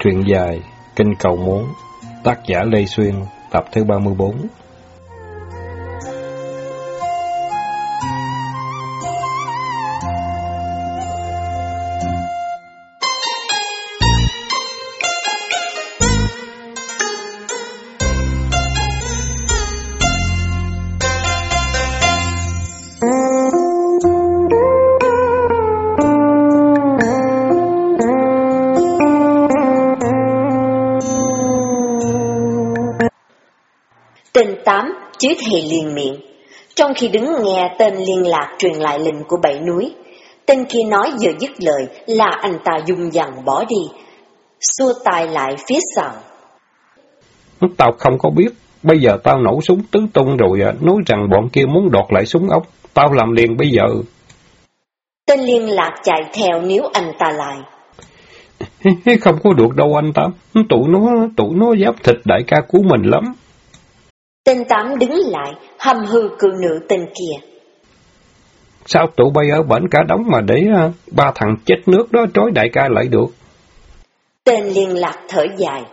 Truyện dài Kinh Cầu Muốn, tác giả Lê Xuyên, tập thứ 34. Tên Tám chứ thầy liền miệng, trong khi đứng nghe tên liên lạc truyền lại lệnh của Bảy Núi. Tên kia nói vừa dứt lời là anh ta dùng dằn bỏ đi, xua tay lại phía sau. Tao không có biết, bây giờ tao nổ súng tứ tung rồi, nói rằng bọn kia muốn đoạt lại súng ống, tao làm liền bây giờ. Tên liên lạc chạy theo níu anh ta lại. Không có được đâu anh Tám, tụi nó giáp thịt đại ca của mình lắm. Tên Tám đứng lại, hầm hư cự nữ tên kia. Sao tụi bay ở bển cả đống mà để ba thằng chết nước đó trói đại ca lại được? Tên liên lạc thở dài.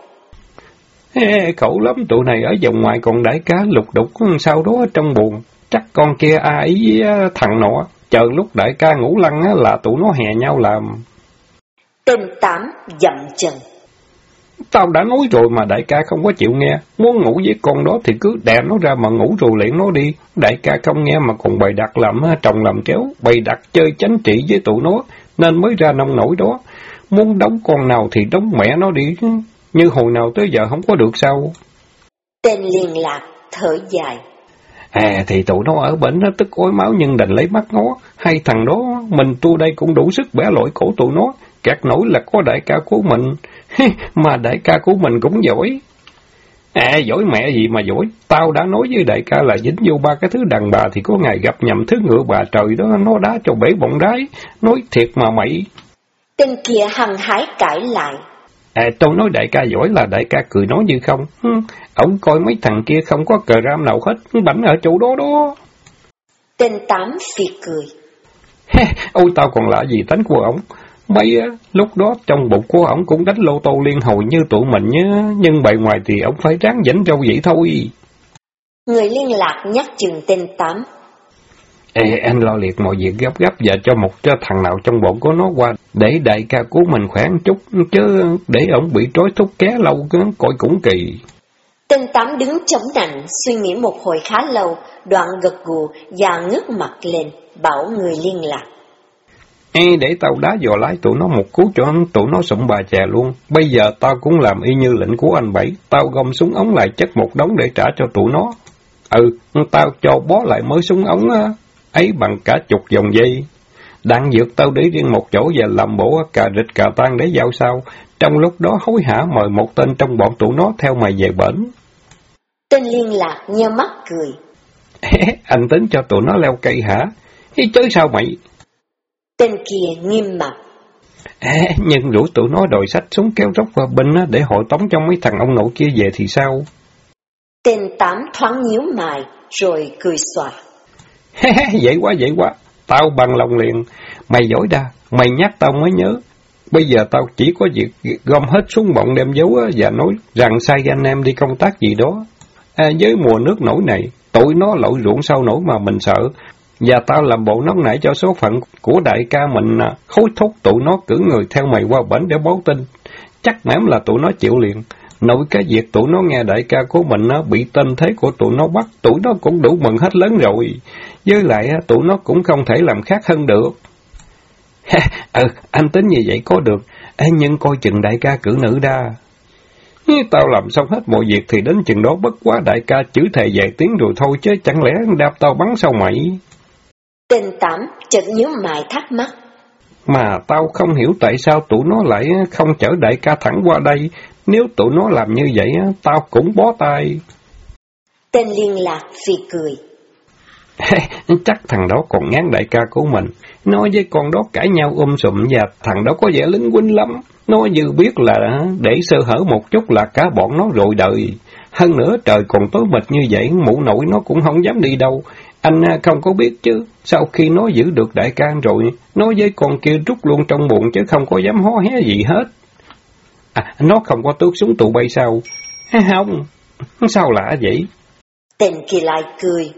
Khổ lắm, tụi này ở vòng ngoài còn đại ca lục đục sau đó trong buồn. Chắc con kia ai với thằng nọ, chờ lúc đại ca ngủ lăn là tụi nó hè nhau làm. Tên Tám dậm chân. Tao đã nói rồi mà đại ca không có chịu nghe, muốn ngủ với con đó thì cứ đè nó ra mà ngủ rồi liễn nó đi. Đại ca không nghe mà còn bày đặt làm trồng làm kéo, bày đặt chơi chánh trị với tụi nó, nên mới ra nông nổi đó. Muốn đóng con nào thì đóng mẹ nó đi, như hồi nào tới giờ không có được sao. Tên liên lạc thở dài. Thì tụi nó ở bển tức ối máu nhưng đành lấy mắt ngó, hai thằng đó mình tu đây cũng đủ sức bẻ lội cổ tụi nó, kẹt nổi là có đại ca của mình. Mà đại ca của mình cũng giỏi. Giỏi mẹ gì mà giỏi, tao đã nói với đại ca là dính vô ba cái thứ đàn bà thì có ngày gặp nhầm thứ ngựa bà trời đó, nó đá cho bể bọng đái, nói thiệt mà mày. Tên kia hăng hái cãi lại. Tôi nói đại ca giỏi là đại ca cười nói như không. Ông coi mấy thằng kia không có cờ ram nào hết, bảnh ở chỗ đó đó. Tên Tám phì cười. Ôi tao còn lạ gì tánh của ổng. Mấy lúc đó trong bụng của ổng cũng đánh lô tô liên hồi như tụi mình nhá, nhưng bề ngoài thì ổng phải ráng dẫn râu vậy thôi. Người liên lạc nhắc chừng tên Tám. Anh lo liệt mọi việc gấp gấp và cho một thằng nào trong bọn của nó qua, để đại ca của mình khỏe một chút, chứ để ổng bị trói thúc ké lâu coi cũng kỳ. Tên Tám đứng chống nạnh, suy nghĩ một hồi khá lâu, đoạn gật gù và ngước mặt lên, bảo người liên lạc. Để tao đá dò lái tụi nó một cú cho tụi nó sụm bà chè luôn. Bây giờ tao cũng làm y như lệnh của anh Bảy, tao gom súng ống lại chất một đống để trả cho tụi nó. Tao cho bó lại mới súng ống ấy bằng cả chục vòng dây. Đạn dược tao để riêng một chỗ và làm bộ cà rịch cà tan để giao sao. Trong lúc đó hối hả mời một tên trong bọn tụi nó theo mày về bển. Tên liên lạc nheo mắt cười. Anh tính cho tụi nó leo cây hả? Chứ sao mày? Tên kia nghiêm mặt. Nhưng rủ tụi nó đòi xách súng kéo rốc vào binh để hội tống cho mấy thằng ông nội kia về thì sao? Tên Tám thoáng nhíu mày rồi cười xòa. Dễ quá, tao bằng lòng liền. Mày giỏi đa, mày nhắc tao mới nhớ. Bây giờ tao chỉ có việc gom hết súng bọn đem giấu và nói rằng sai anh em đi công tác gì đó. Với mùa nước nổi này, tụi nó lội ruộng sau nổi mà mình sợ. Và tao làm bộ nóng nảy cho số phận của đại ca mình, hối thúc tụi nó cử người theo mày qua bển để báo tin. Chắc mẻm là tụi nó chịu liền. Nội cái việc tụi nó nghe đại ca của mình bị tên thế của tụi nó bắt, tụi nó cũng đủ mừng hết lớn rồi. Với lại tụi nó cũng không thể làm khác hơn được. Anh tính như vậy có được, nhưng coi chừng đại ca cử nữ đa. Tao làm xong hết mọi việc thì đến chừng đó bất quá đại ca chữ thề vài tiếng rồi thôi, chứ chẳng lẽ đạp tao bắn sao mày? Tên Tám chợt nhíu mày thắc mắc. Mà tao không hiểu tại sao tụi nó lại không chở đại ca thẳng qua đây. Nếu tụi nó làm như vậy, tao cũng bó tay. Tên liên lạc phì cười. Chắc thằng đó còn ngán đại ca của mình. Nó với con đó cãi nhau sùm và thằng đó có vẻ lính quýnh lắm. Nó như biết là để sơ hở một chút là cả bọn nó rồi đời. Hơn nữa trời còn tối mịt như vậy, mụ nội nó cũng không dám đi đâu. Anh không có biết chứ, sau khi nó giữ được đại ca rồi, nó với con kia rút luôn trong bụng chứ không có dám hó hé gì hết. Nó không có tước súng tụ bay sao? Không, sao lạ vậy? Tên kia lại cười.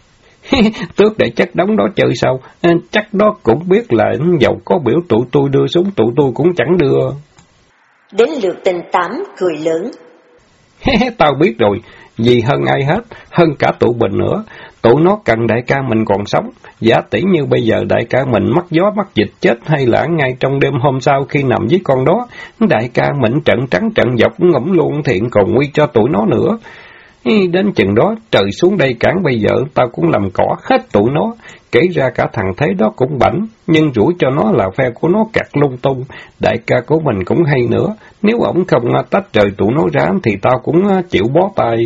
Tước để chất đống đó chơi sao? Chắc đó cũng biết là dầu có biểu tụi tôi đưa súng tụi tôi cũng chẳng đưa. Đến lượt tên Tám cười lớn. Tao biết rồi, vì hơn ai hết, hơn cả tụi mình nữa. Tụi nó cần đại ca mình còn sống. Giả tỷ như bây giờ đại ca mình mắc gió mắc dịch chết, hay là ngay trong đêm hôm sau khi nằm với con đó, đại ca mình trận trắng trận dọc ngỗng luôn thiện còn nguy cho tụi nó nữa. Đến chừng đó trời xuống đây cản bây giờ tao cũng làm cỏ hết tụi nó, kể ra cả thằng Thế đó cũng bảnh, nhưng rủi cho nó là phe của nó cặt lung tung, đại ca của mình cũng hay nữa, nếu ổng không tách rời tụi nó ra thì tao cũng chịu bó tay.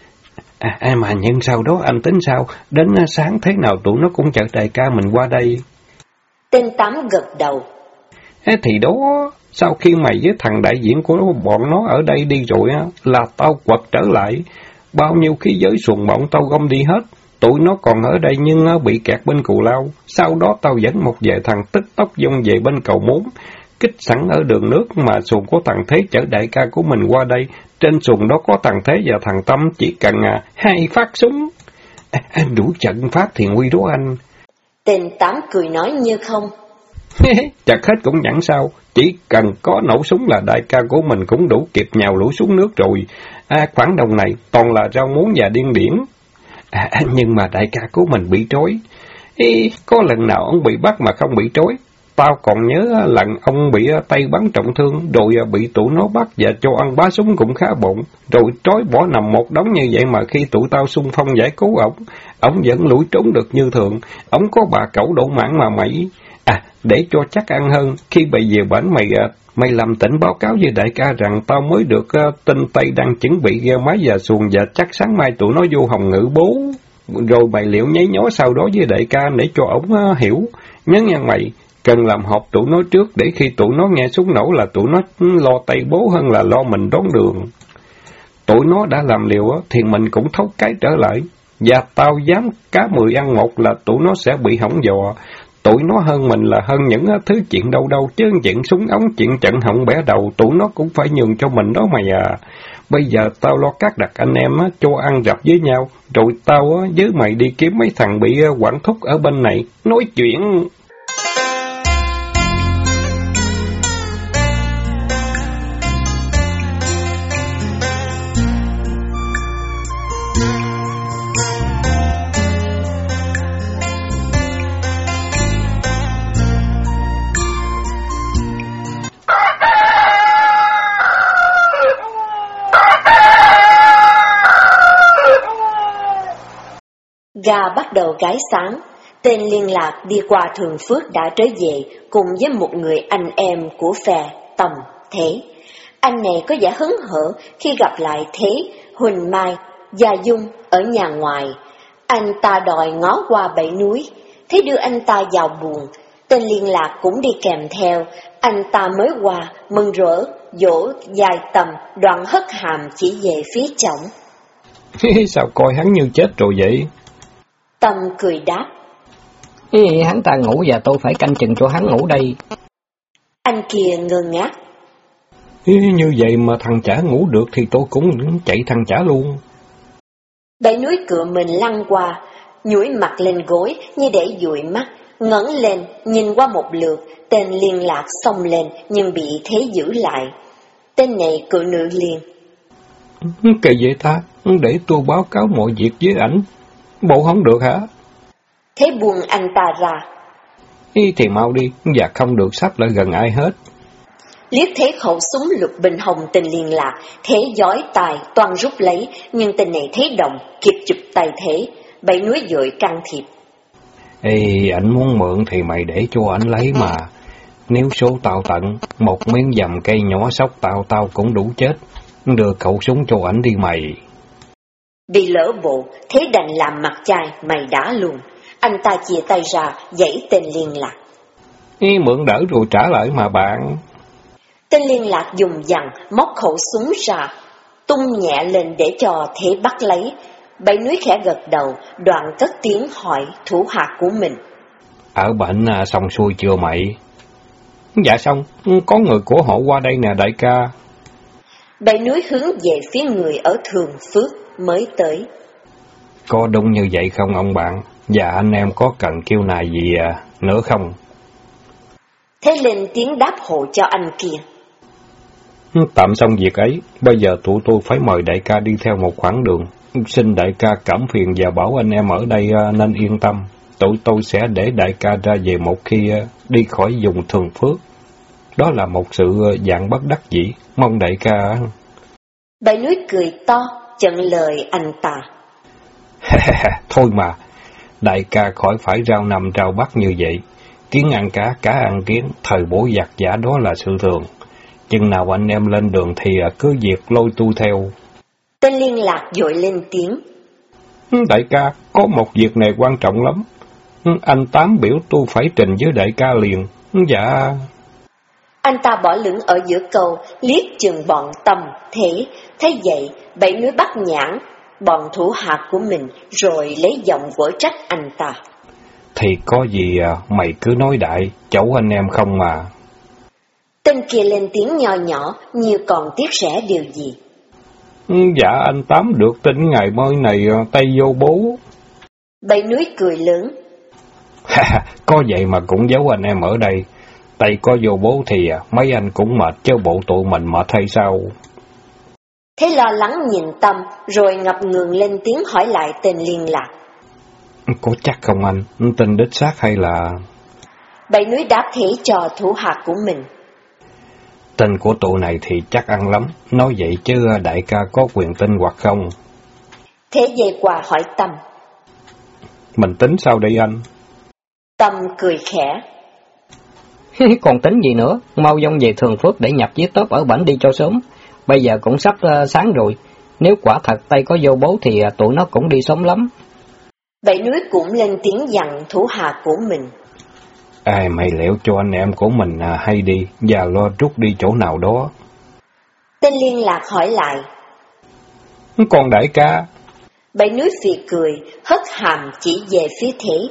Mà nhưng sau đó anh tính sao, đến sáng thế nào tụi nó cũng chở đại ca mình qua đây. Tên Tám gật đầu. Thì đó, sau khi mày với thằng đại diện của bọn nó ở đây đi rồi là tao quật trở lại. Bao nhiêu khí giới xuồng bọn tao gom đi hết. Tụi nó còn ở đây nhưng bị kẹt bên Cù Lao. Sau đó tao dẫn một vài thằng tức tốc dông về bên cầu 4. Kích sẵn ở đường nước mà xuồng của thằng Thế chở đại ca của mình qua đây. Trên xuồng đó có thằng Thế và thằng Tâm, chỉ cần 2 phát súng. Đủ trận phát thì nguy đó anh. Tên Tám cười nói như không. Chặt hết cũng chẳng sao, chỉ cần có nổ súng là đại ca của mình cũng đủ kịp nhào lũ xuống nước rồi. Khoảng đồng này toàn là rau muống và điên điển. Nhưng mà đại ca của mình bị trói. Có lần nào ông bị bắt mà không bị trói? Tao còn nhớ lần ông bị tay bắn trọng thương, rồi bị tụi nó bắt và cho ăn bá súng cũng khá bụng, rồi trói bỏ nằm một đống như vậy mà khi tụi tao xung phong giải cứu ổng vẫn lủi trốn được như thường. Ổng có bà cẩu độ mạng mà mày. Để cho chắc ăn hơn, khi bây giờ bển mày làm tỉnh báo cáo với đại ca rằng tao mới được tin Tây đang chuẩn bị ghe máy và xuồng và chắc sáng mai tụi nó vô Hồng Ngự bố. Rồi mày liệu nháy nhó sau đó với đại ca để cho ổng hiểu. Nhớ nha mày, cần làm họp tụi nó trước để khi tụi nó nghe súng nổ là tụi nó lo tay bố hơn là lo mình đón đường. Tụi nó đã làm liều thì mình cũng thấu cái trở lại. Và tao dám cá 10 ăn 1 là tụi nó sẽ bị hỏng dò. Tụi nó hơn mình là hơn những thứ chuyện đâu đâu, chứ chuyện súng ống, chuyện trận hỏng bẻ đầu, tụi nó cũng phải nhường cho mình đó mày à. Bây giờ tao lo cắt đặt anh em cho ăn rập với nhau, rồi tao với mày đi kiếm mấy thằng bị quản thúc ở bên này, nói chuyện. Gà bắt đầu gái sáng, tên liên lạc đi qua Thường Phước đã trở về cùng với một người anh em của phe Tầm Thế. Anh này có vẻ hớn hở khi gặp lại Thế, Huỳnh Mai, Gia Dung ở nhà ngoài. Anh ta đòi ngó qua Bảy Núi, Thế đưa anh ta vào buồng. Tên liên lạc cũng đi kèm theo, anh ta mới qua, mừng rỡ, dỗ dài Tầm, đoạn hất hàm chỉ về phía chồng. Sao coi hắn như chết rồi vậy? Tâm cười đáp. Hắn ta ngủ và tôi phải canh chừng cho hắn ngủ đây. Anh kia ngơ ngác. Như vậy mà thằng chả ngủ được thì tôi cũng chạy thằng chả luôn. Bảy Núi cựa mình lăn qua, nhủi mặt lên gối như để dụi mắt, ngẩng lên nhìn qua một lượt, tên liên lạc xông lên nhưng bị Thế giữ lại. Tên này cựa nữ liền. Kỳ vậy ta, để tôi báo cáo mọi việc với ảnh. Bộ không được hả? Thế buông anh ta ra. Thì mau đi, và không được sắp lại gần ai hết. Liếc thấy khẩu súng lục bình hồng tên liên lạc, Thế giói tài toan rút lấy, nhưng tên này thấy động, kịp chụp tay Thế. Bảy Núi vội can thiệp. Ảnh muốn mượn thì mày để cho ảnh lấy mà. Nếu số tao tận, một miếng dầm cây nhỏ sóc tao cũng đủ chết. Đưa khẩu súng cho ảnh đi mày. Bị lỡ bộ, Thế đành làm mặt chai, mày đã luôn. Anh ta chia tay ra, dãy tên liên lạc. Mượn đỡ rồi trả lại mà bạn. Tên liên lạc dùng dằn, móc khẩu súng ra, tung nhẹ lên để cho Thế bắt lấy. Bảy Núi khẽ gật đầu, đoạn cất tiếng hỏi thủ hạ của mình. Ở bệnh xong xuôi chưa mày? Dạ xong, có người của họ qua đây nè đại ca. Bảy núi hướng về phía người ở Thường Phước mới tới. Có đúng như vậy không ông bạn? Và anh em có cần kêu nài gì nữa không? Thế lên tiếng đáp hộ cho anh kia. Tạm xong việc ấy, bây giờ tụi tôi phải mời đại ca đi theo một khoảng đường. Xin đại ca cảm phiền và bảo anh em ở đây nên yên tâm. Tụi tôi sẽ để đại ca ra về một khi đi khỏi vùng Thường Phước. Đó là một sự dạng bất đắc dĩ, mong đại ca... Bảy núi cười to, chặn lời anh ta. Thôi mà, đại ca khỏi phải rao nằm rao bắt như vậy. Kiến ăn cá, cá ăn kiến, thời bổ giặc giả đó là sự thường. Chừng nào anh em lên đường thì cứ việc lôi tu theo. Tên liên lạc vội lên tiếng. Đại ca, có một việc này quan trọng lắm. Anh Tám biểu tôi phải trình với đại ca liền. Dạ... Anh ta bỏ lửng ở giữa câu, liếc chừng bọn Tâm, Thế. Thấy vậy, bảy núi bắt nhãn bọn thủ hạ của mình, rồi lấy giọng vỗ trách anh ta. Thì có gì mày cứ nói đại, cháu anh em không mà. Tên kia lên tiếng nho nhỏ, như còn tiếc rẻ điều gì. Dạ anh Tám được tin ngày mới này tay vô bố. Bảy núi cười lớn. Có vậy mà cũng giấu anh em ở đây. Tay có vô bố thì mấy anh cũng mệt, chứ bộ tụi mình mệt hay sao? Thế lo lắng nhìn Tâm, rồi ngập ngừng lên tiếng hỏi lại tên liên lạc. Có chắc không anh? Tin đích xác hay là... Bảy núi đáp thế cho thủ hạ của mình. Tin của tụi này thì chắc ăn lắm. Nói vậy chứ đại ca có quyền tin hoặc không? Thế về qua hỏi Tâm. Mình tính sao đây anh? Tâm cười khẽ. Còn tính gì nữa, mau dông về Thường Phước để nhập với tốp ở bển đi cho sớm. Bây giờ cũng sắp sáng rồi, nếu quả thật tay có vô bố thì tụi nó cũng đi sớm lắm. Bảy núi cũng lên tiếng dặn thủ hạ của mình. Mày liệu cho anh em của mình hay đi, và lo rút đi chỗ nào đó. Tên liên lạc hỏi lại. Còn đại ca? Bảy núi phì cười, hất hàm chỉ về phía Thế.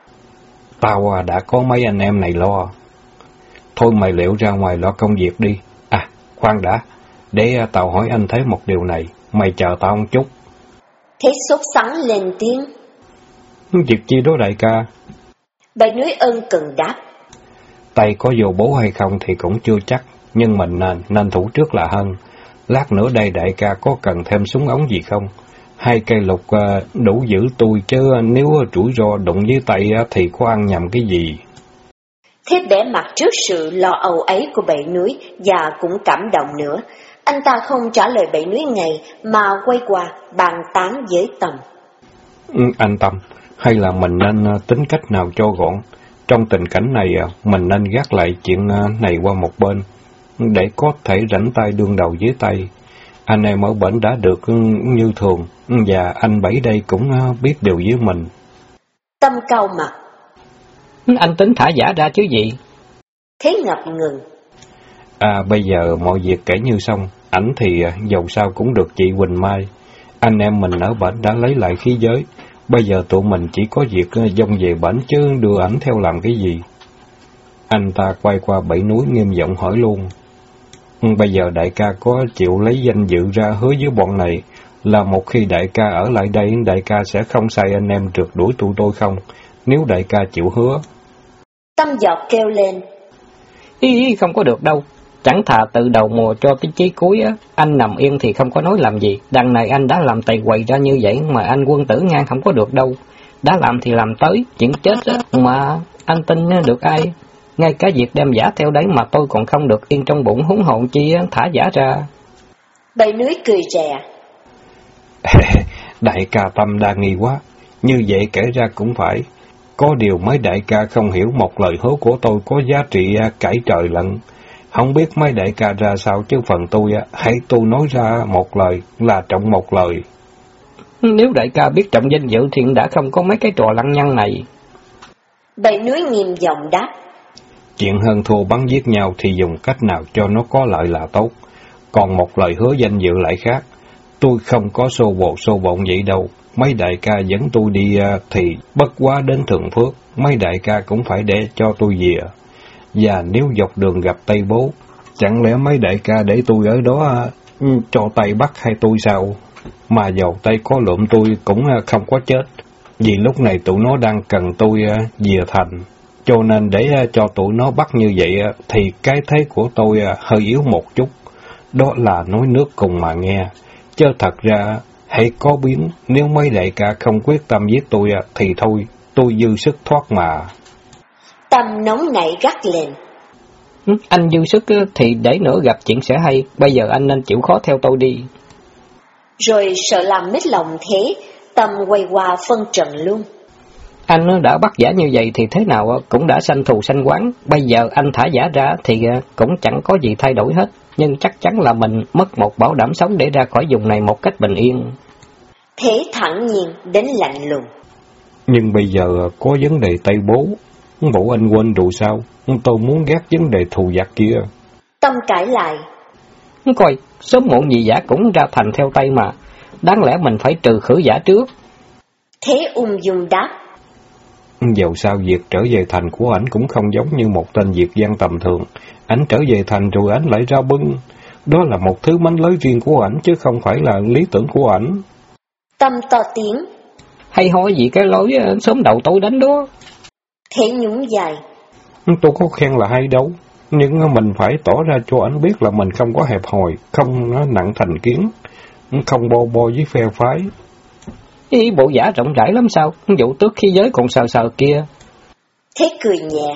Tao đã có mấy anh em này lo. Thôi mày liệu ra ngoài lo công việc đi. Khoan đã, để tao hỏi anh thấy một điều này, mày chờ tao một chút. Thế sốt sắng lên tiếng. Việc chi đó đại ca? Bảy núi ân cần đáp. Tay có vô bố hay không thì cũng chưa chắc, nhưng mình nên thủ trước là hơn. Lát nữa đây đại ca có cần thêm súng ống gì không? 2 cây lục đủ giữ tôi, chứ nếu rủi ro đụng với tay thì có ăn nhầm cái gì. Thế bẻ mặt trước sự lo âu ấy của bảy núi và cũng cảm động nữa. Anh ta không trả lời bảy núi ngay mà quay qua bàn tán với Tâm. Anh Tâm, hay là mình nên tính cách nào cho gọn? Trong tình cảnh này mình nên gác lại chuyện này qua một bên, để có thể rảnh tay đương đầu với tay. Anh em ở bển đã được như thường, và anh Bảy đây cũng biết điều với mình. Tâm cau mặt. Anh tính thả giả ra chứ gì? Thế ngập ngừng. Bây giờ mọi việc kể như xong, ảnh thì dầu sao cũng được chị Quỳnh Mai. Anh em mình ở bển đã lấy lại khí giới, bây giờ tụi mình chỉ có việc dông về bển chứ đưa ảnh theo làm cái gì. Anh ta quay qua Bảy Núi nghiêm giọng hỏi luôn. Bây giờ đại ca có chịu lấy danh dự ra hứa với bọn này là một khi đại ca ở lại đây, đại ca sẽ không sai anh em trượt đuổi tụi tôi không? Nếu đại ca chịu hứa. Tâm giọt kêu lên. Ý, không có được đâu. Chẳng thà từ đầu mùa cho tới chí cuối á, anh nằm yên thì không có nói làm gì. Đằng này anh đã làm tày quầy ra như vậy mà anh quân tử ngang không có được đâu. Đã làm thì làm tới, chuyện chết á, mà anh tin được ai? Ngay cả việc đem giả theo đấy mà tôi còn không được yên trong bụng, huống hồn chi thả giả ra. Bảy Núi cười rè. Đại ca Tâm đa nghi quá, như vậy kể ra cũng phải. Có điều mấy đại ca không hiểu một lời hứa của tôi có giá trị cãi trời lận. Không biết mấy đại ca ra sao, chứ phần tôi hãy tôi nói ra một lời là trọng một lời. Nếu đại ca biết trọng danh dự thì đã không có mấy cái trò lăng nhăng này. Bảy Núi nghiêm giọng đáp. Chuyện hơn thua bắn giết nhau thì dùng cách nào cho nó có lợi là tốt. Còn một lời hứa danh dự lại khác. Tôi không có xô bộn vậy đâu. Mấy đại ca dẫn tôi đi thì bất quá đến Thường Phước. Mấy đại ca cũng phải để cho tôi về. Và nếu dọc đường gặp Tây Bố, chẳng lẽ mấy đại ca để tôi ở đó Cho tay bắt hai tôi sao? Mà dầu tay có lụm tôi cũng không có chết. Vì lúc này tụi nó đang cần tôi về thành. Cho nên để cho tụi nó bắt như vậy thì cái thế của tôi hơi yếu một chút. Đó là nói nước cùng mà nghe. Chứ thật ra, hãy có biến, nếu mấy đại ca không quyết tâm giết tôi thì thôi, tôi dư sức thoát mà. Tâm nóng nảy gắt lên. Anh dư sức thì để nữa gặp chuyện sẽ hay, bây giờ anh nên chịu khó theo tôi đi. Rồi sợ làm mít lòng thế, Tâm quay qua phân trần luôn. Anh đã bắt giả như vậy thì thế nào cũng đã sanh thù sanh oán, bây giờ anh thả giả ra thì cũng chẳng có gì thay đổi hết, nhưng chắc chắn là mình mất một bảo đảm sống để ra khỏi vùng này một cách bình yên. Thế thẳng nhiên đến lạnh lùng. Nhưng bây giờ có vấn đề Tây Bố, bộ anh quên rồi sao? Tôi muốn gác vấn đề thù giặc kia. Tâm cãi lại. Coi, sớm muộn gì giả cũng ra thành theo Tây mà, đáng lẽ mình phải trừ khử giả trước. Thế ung dung đáp. Dầu sao việc trở về thành của ảnh cũng không giống như một tên Việt gian tầm thường. Ảnh trở về thành rồi ảnh lại ra bưng. Đó là một thứ mánh lới riêng của ảnh chứ không phải là lý tưởng của ảnh. Tâm to tiếng. Hay hỏi gì cái lối sớm đậu tối đánh đó. Thế nhún dài. Tôi có khen là hay đâu. Nhưng mình phải tỏ ra cho ảnh biết là mình không có hẹp hòi, không nặng thành kiến, không bo bo với phe phái. Ý bộ giả rộng rãi lắm sao? Vụ tước khí giới còn sờ sờ kia. Thế cười nhẹ.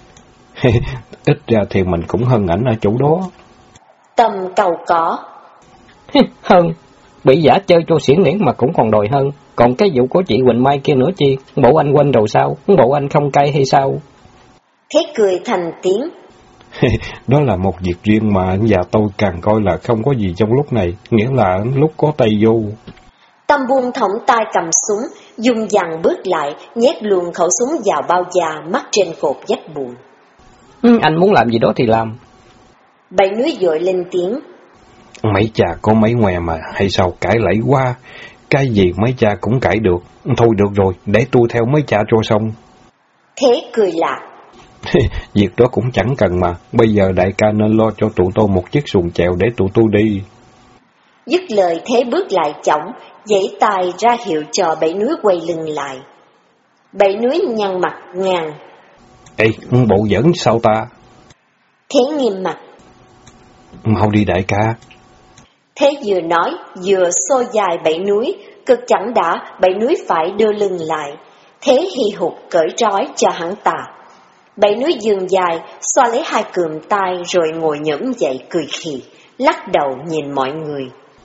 Ít ra thì mình cũng hơn ảnh ở chỗ đó. Tâm cầu có. Hơn. Bị giả chơi cho xỉn niễn mà cũng còn đòi hơn. Còn cái vụ của chị Quỳnh Mai kia nữa chi? Bộ anh quên rồi sao? Bộ anh không cay hay sao? Thế cười thành tiếng. Đó là một việc riêng mà và tôi càng coi là không có gì trong lúc này, nghĩa là lúc có tay vô. Tâm buông thõng tay cầm súng, dùng dằn bước lại, nhét luôn khẩu súng vào bao da, mắt trên cột dách buồn. Anh muốn làm gì đó thì làm. Bảy núi dội lên tiếng. Mấy cha có mấy ngoe mà, hay sao cãi lẫy quá. Cái gì mấy cha cũng cãi được. Thôi được rồi, để tôi theo mấy cha cho xong. Thế cười lạc. Việc đó cũng chẳng cần mà. Bây giờ đại ca nên lo cho tụi tôi một chiếc xuồng chèo để tụi tôi đi. Dứt lời Thế bước lại chổng, giãy tay ra hiệu cho Bảy núi quay lưng lại. Bảy núi nhăn mặt ngàn. Ê, bộ giỡn sao ta? Thế nghiêm mặt. Mau đi đại ca. Thế vừa nói, vừa xô dài Bảy núi, cực chẳng đã Bảy núi phải đưa lưng lại. Thế hì hục cởi trói cho hắn ta. Bảy núi dừng dài, xoa lấy hai cườm tay rồi ngồi nhẫm dậy cười khì, lắc đầu nhìn mọi người.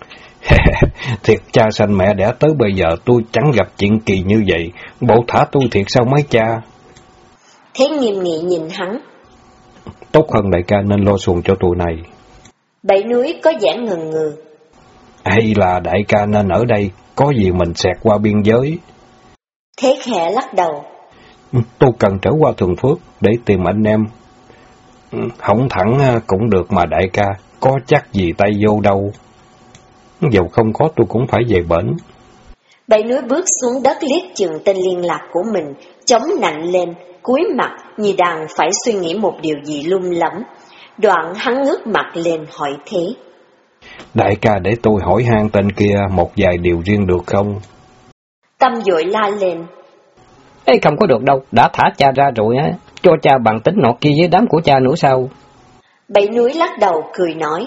Thiệt cha sanh mẹ đẻ tới bây giờ tôi chẳng gặp chuyện kỳ như vậy. Bộ thả tôi thiệt sao mấy cha? Thế nghiêm nghị nhìn hắn. Tốt hơn đại ca nên lo xuồng cho tụi này. Bảy núi có vẻ ngần ngừ. Hay là đại ca nên ở đây, có gì mình xẹt qua biên giới. Thế khẽ lắc đầu. Tôi cần trở qua Thường Phước để tìm anh em. Hổng thẳng cũng được mà đại ca, có chắc gì tay vô đâu. Dầu không có tôi cũng phải về bển. Bảy núi bước xuống đất liếc chừng tên liên lạc của mình, chống nạnh lên, cúi mặt như đang phải suy nghĩ một điều gì lung lẫm. Đoạn hắn ngước mặt lên hỏi Thế. Đại ca để tôi hỏi han tên kia một vài điều riêng được không? Tâm vội la lên. Ê, không có được đâu, đã thả cha ra rồi á, cho cha bằng tính nọ kia với đám của cha nữa sao? Bảy núi lắc đầu cười nói.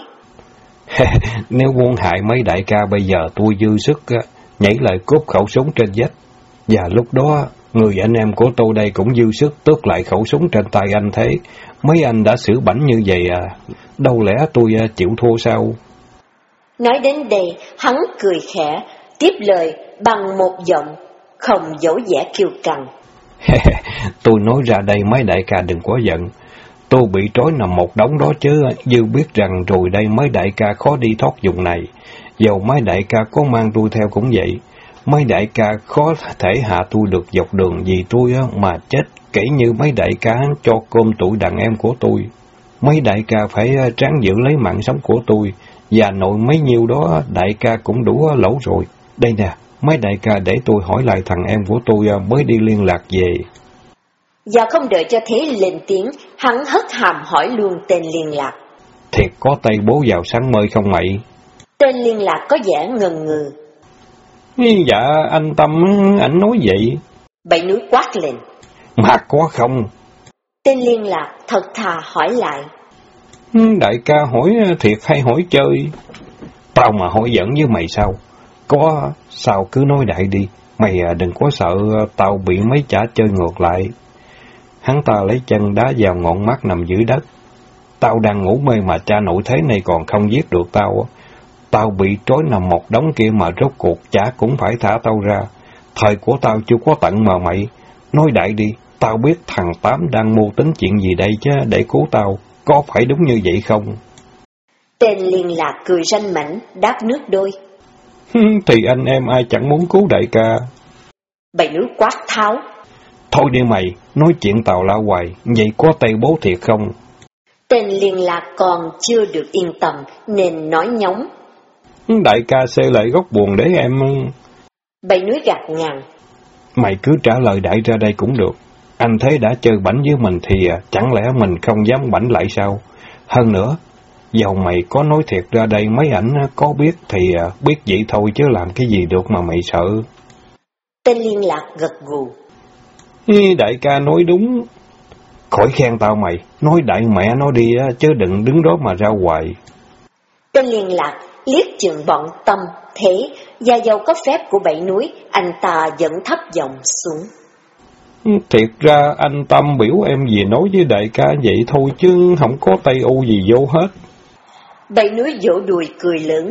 Nếu muốn hại mấy đại ca bây giờ tôi dư sức nhảy lại cướp khẩu súng trên vách. Và lúc đó, người anh em của tôi đây cũng dư sức tước lại khẩu súng trên tay anh thế. Mấy anh đã xử bảnh như vậy đâu lẽ tôi chịu thua sao? Nói đến đây, hắn cười khẽ, tiếp lời bằng một giọng không dỗ dẻ kiêu căng. Tôi nói ra đây mấy đại ca đừng có giận. Tôi bị trói nằm một đống đó chứ, dư biết rằng rồi đây mấy đại ca khó đi thoát vùng này. Dầu mấy đại ca có mang tôi theo cũng vậy. Mấy đại ca khó thể hạ tôi được dọc đường vì tôi mà chết, kể như mấy đại ca cho cơm tuổi đàn em của tôi. Mấy đại ca phải ráng giữ lấy mạng sống của tôi, và nội mấy nhiêu đó đại ca cũng đủ lỗ rồi. Đây nè, mấy đại ca để tôi hỏi lại thằng em của tôi mới đi liên lạc về. Và không đợi cho Thế lên tiếng, hắn hất hàm hỏi luôn tên liên lạc. Thiệt có tay bố vào sáng mơi không mậy? Tên liên lạc có vẻ ngần ngừ. Dạ, anh Tâm, ảnh nói vậy. Bảy núi quát lên. Mà có không? Tên liên lạc thật thà hỏi lại. Đại ca hỏi thiệt hay hỏi chơi? Tao mà hỏi giỡn với mày sao? Có, sao cứ nói đại đi. Mày đừng có sợ tao bị mấy chả chơi ngược lại. Hắn ta lấy chân đá vào ngọn mắt nằm dưới đất. Tao đang ngủ mê mà cha nội thế này còn không giết được tao. Tao bị trói nằm một đống kia mà rốt cuộc chả cũng phải thả tao ra. Thời của tao chưa có tận mà mày. Nói đại đi, tao biết thằng Tám đang mưu tính chuyện gì đây chứ để cứu tao. Có phải đúng như vậy không? Tên liên lạc cười ranh mãnh, đáp nước đôi. Thì anh em ai chẳng muốn cứu đại ca. Bảy núi quát tháo. Thôi đi mày, nói chuyện tào lao hoài, vậy có tay bố thiệt không? Tên liên lạc còn chưa được yên tâm nên nói nhóng. Đại ca xê lại góc buồn để em... Bảy núi gạt ngang. Mày cứ trả lời đại ra đây cũng được. Anh thế đã chơi bảnh với mình thì chẳng lẽ mình không dám bảnh lại sao? Hơn nữa, dầu mày có nói thiệt ra đây mấy ảnh có biết thì biết vậy thôi chứ làm cái gì được mà mày sợ. Tên liên lạc gật gù. Đại ca nói đúng. Khỏi khen tao mày, nói đại mẹ nó đi chứ đừng đứng đó mà ra hoài. Tên liên lạc liếc chừng bọn Tâm Thế và dầu có phép của bảy núi, anh ta vẫn thấp giọng xuống. Thiệt ra anh Tâm biểu em gì nói với đại ca vậy thôi chứ không có tay u gì vô hết. Bảy núi vỗ đùi cười lớn.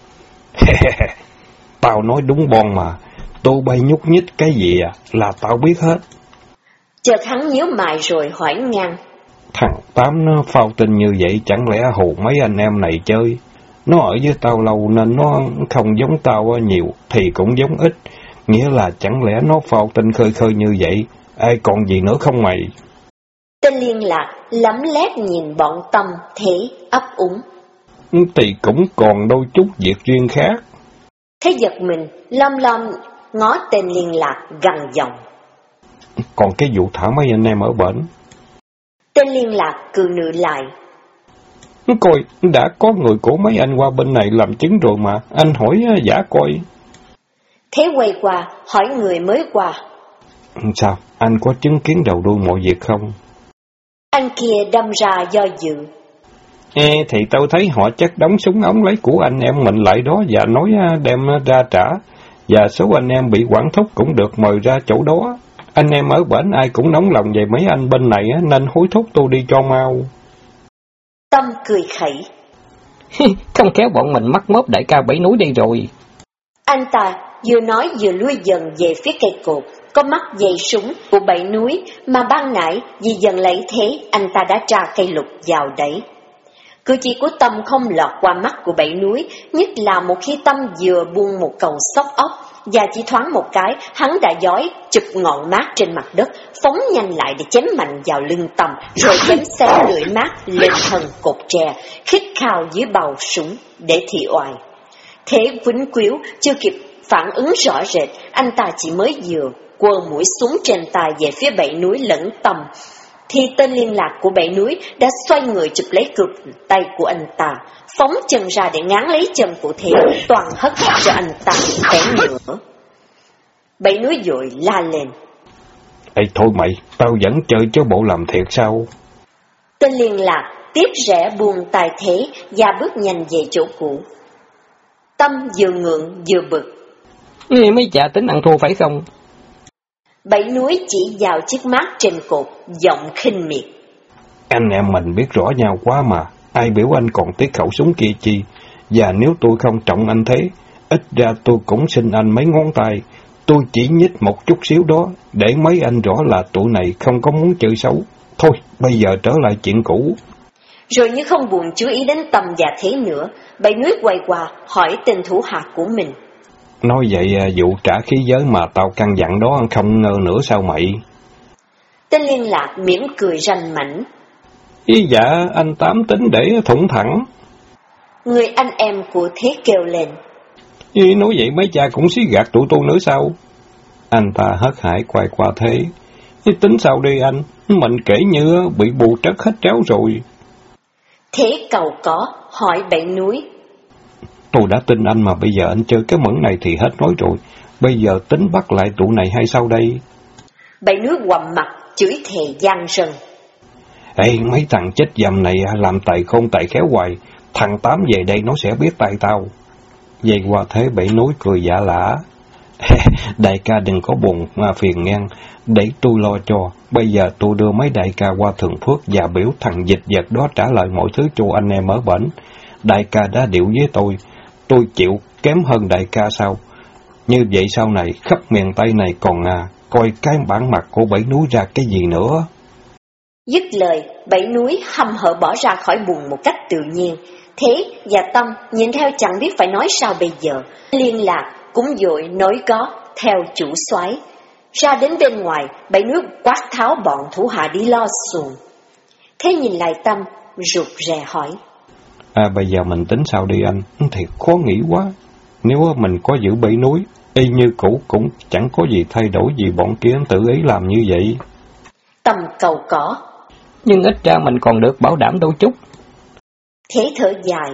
Tao nói đúng bon mà, tôi bay nhúc nhích cái gì là tao biết hết. Chợt hắn nhíu mày rồi hỏi ngang. Thằng Tám nó phao tin như vậy chẳng lẽ hù mấy anh em này chơi. Nó ở với tao lâu nên nó không giống tao nhiều thì cũng giống ít. Nghĩa là chẳng lẽ nó phao tin khơi khơi như vậy. Ai còn gì nữa không mày? Tên liên lạc lấm lét nhìn bọn Tâm Thế ấp úng. Thì cũng còn đôi chút việc riêng khác. Thế giật mình, lom lom ngó tên liên lạc gằn giọng. Còn cái vụ thả mấy anh em ở bển. Tên liên lạc cừ nự lại. Coi, đã có người của mấy anh qua bên này làm chứng rồi mà, anh hỏi giả coi. Thế quay qua, hỏi người mới qua. Sao, anh có chứng kiến đầu đuôi mọi việc không? Anh kia đâm ra do dự. Thì tao thấy họ chắc đóng súng ống lấy của anh em mình lại đó và nói đem ra trả. Và số anh em bị quản thúc cũng được mời ra chỗ đó. Anh em ở bển ai cũng nóng lòng về mấy anh bên này nên hối thúc tôi đi cho mau. Tâm cười khẩy. Không kéo bọn mình mắc mớp đại ca bảy núi đi rồi. Anh ta vừa nói vừa lui dần về phía cây cột, có mắt dây súng của bảy núi mà ban nãy vì dần lấy thế anh ta đã tra cây lục vào đấy. Cử chỉ của Tâm không lọt qua mắt của bảy núi, nhất là một khi Tâm vừa buông một cầu xóc ốc, và chỉ thoáng một cái, hắn đã giói chụp ngọn mát trên mặt đất, phóng nhanh lại để chém mạnh vào lưng Tâm, rồi chém xé lưỡi mát lên thân cột tre, khít khao dưới bầu súng để thị oai. Thế Vĩnh Quyếu chưa kịp phản ứng rõ rệt, anh ta chỉ mới vừa quơ mũi súng trên tay về phía bảy núi lẫn Tâm, thì tên liên lạc của bảy núi đã xoay người chụp lấy cược tay của anh ta, phóng chân ra để ngáng lấy chân của Thế, toàn hất cho anh ta té ngửa. Bảy núi vội la lên. Ê thôi mày, tao vẫn chơi chứ bộ làm thiệt sao? Tên liên lạc tiếp rẽ buông tay Thế và bước nhanh về chỗ cũ. Tâm vừa ngượng vừa bực. Mấy chả tính ăn thua phải không? Bảy núi chỉ vào chiếc mát trên cột, giọng khinh miệt. Anh em mình biết rõ nhau quá mà, ai biểu anh còn tiếc khẩu súng kia chi, và nếu tôi không trọng anh thế, ít ra tôi cũng xin anh mấy ngón tay, tôi chỉ nhích một chút xíu đó, để mấy anh rõ là tụi này không có muốn chơi xấu. Thôi, bây giờ trở lại chuyện cũ. Rồi như không buồn chú ý đến Tâm và Thế nữa, bảy núi quay qua hỏi tên thủ hạ của mình. Nói vậy vụ trả khí giới mà tao căn dặn đó không ngờ nữa sao mày? Tên liên lạc mỉm cười ranh mảnh. Dạ, anh Tám tính để thủng thẳng. Người anh em của Thế kêu lên. Nói vậy mấy cha cũng xí gạt tụi tôi nữa sao? Anh ta hớt hải quay qua Thế. Tính sao đi anh, mình kể như bị bù trất hết tréo rồi. Thế cầu có hỏi bảy núi. Tôi đã tin anh mà bây giờ anh chơi cái mẫn này thì hết nói rồi. Bây giờ tính bắt lại tụi này hay sao đây? Bảy Núi quặm mặt, chửi thề gian rần. Ê, mấy thằng chết dầm này làm tài không tài khéo hoài. Thằng Tám về đây nó sẽ biết tay tao. Vậy qua thế Bảy Núi cười giả lả. Đại ca đừng có buồn mà phiền ngang, để tôi lo cho. Bây giờ tôi đưa mấy đại ca qua Thường Phước và biểu thằng dịch vật đó trả lại mọi thứ cho anh em ở bển. Đại ca đã điệu với tôi chịu kém hơn đại ca sao? Như vậy sau này khắp miền Tây này còn coi cái bản mặt của Bảy Núi ra cái gì nữa. Dứt lời, Bảy Núi hăm hở bỏ ra khỏi buồng một cách tự nhiên. Thế và Tâm nhìn theo chẳng biết phải nói sao bây giờ. Liên Lạc cũng vội nói có theo chủ soái. Ra đến bên ngoài, Bảy Núi quát tháo bọn thủ hạ đi lo xuồng. Thế nhìn lại Tâm, rụt rè hỏi. Bây giờ mình tính sao đi anh? Thiệt khó nghĩ quá. Nếu mình có giữ Bảy Núi, y như cũ cũng chẳng có gì thay đổi gì bọn kia tự ý làm như vậy. Tâm cầu cỏ. Nhưng ít ra mình còn được bảo đảm đôi chút. Thế thở dài.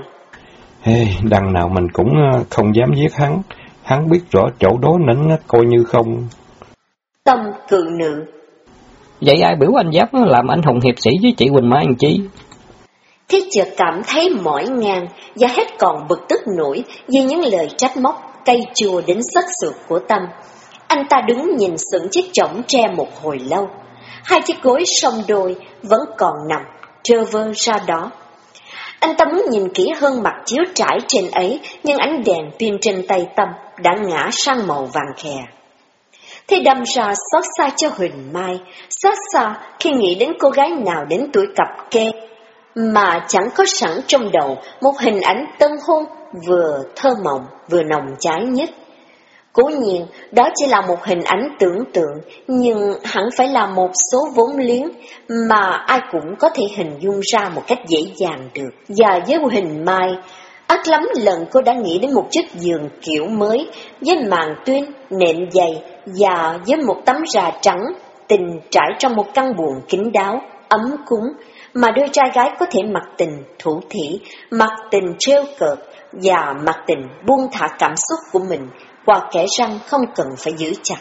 Đằng nào mình cũng không dám giết hắn. Hắn biết rõ chỗ đó nên coi như không. Tâm cự nữ. Vậy ai biểu anh Giáp làm anh hùng hiệp sĩ với chị Quỳnh Mai làm chi? Thế chợt cảm thấy mỏi ngang và hết còn bực tức nổi vì những lời trách móc cay chua đến xất xược của Tâm. Anh ta đứng nhìn sững chiếc chõng tre một hồi lâu. Hai chiếc gối song đôi vẫn còn nằm trơ vơ ra đó. Anh ta muốn nhìn kỹ hơn mặt chiếu trải trên ấy, nhưng ánh đèn pin trên tay Tâm đã ngã sang màu vàng khè. Thế đâm ra xót xa cho Huỳnh Mai, xót xa khi nghĩ đến cô gái nào đến tuổi cập kê, mà chẳng có sẵn trong đầu một hình ảnh tân hôn vừa thơ mộng vừa nồng cháy nhất. Cố nhiên, đó chỉ là một hình ảnh tưởng tượng, nhưng hẳn phải là một số vốn liếng mà ai cũng có thể hình dung ra một cách dễ dàng được. Và với Huỳnh Mai, ắt lắm lần cô đã nghĩ đến một chiếc giường kiểu mới, với màn tuyên, nệm dày và với một tấm rà trắng, tình trải trong một căn buồng kín đáo, ấm cúng, mà đôi trai gái có thể mặc tình thủ thỉ, mặc tình trêu cợt và mặc tình buông thả cảm xúc của mình qua kẻ răng không cần phải giữ chặt.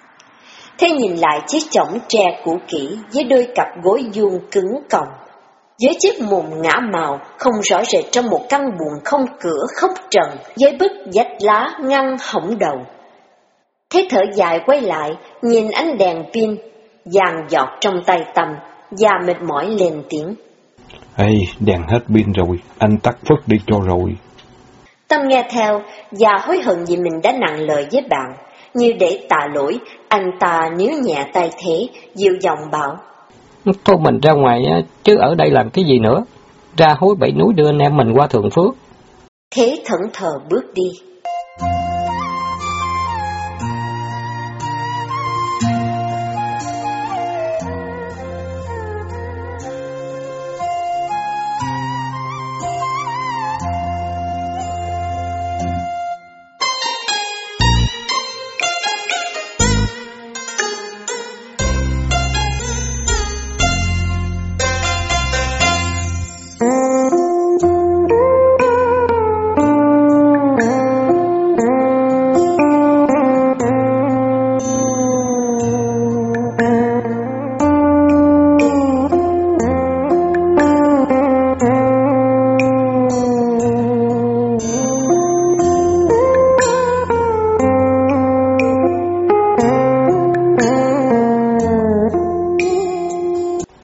Thế nhìn lại chiếc chõng tre cũ kỹ với đôi cặp gối vuông cứng còng, với chiếc mùng ngã màu không rõ rệt trong một căn buồng không cửa khóc trần, với bức vách lá ngăn hõng đầu. Thế thở dài quay lại, nhìn ánh đèn pin vàng giọt trong tay Tâm và mệt mỏi lên tiếng. Đèn hết pin rồi, anh tắt phất đi cho rồi. Tâm nghe theo và hối hận vì mình đã nặng lời với bạn. Như để tạ lỗi, anh ta níu nhẹ tay Thế, dịu giọng bảo. Thôi mình ra ngoài chứ ở đây làm cái gì nữa. Ra hối Bảy Núi đưa anh em mình qua Thường Phước. Thế thẫn thờ bước đi.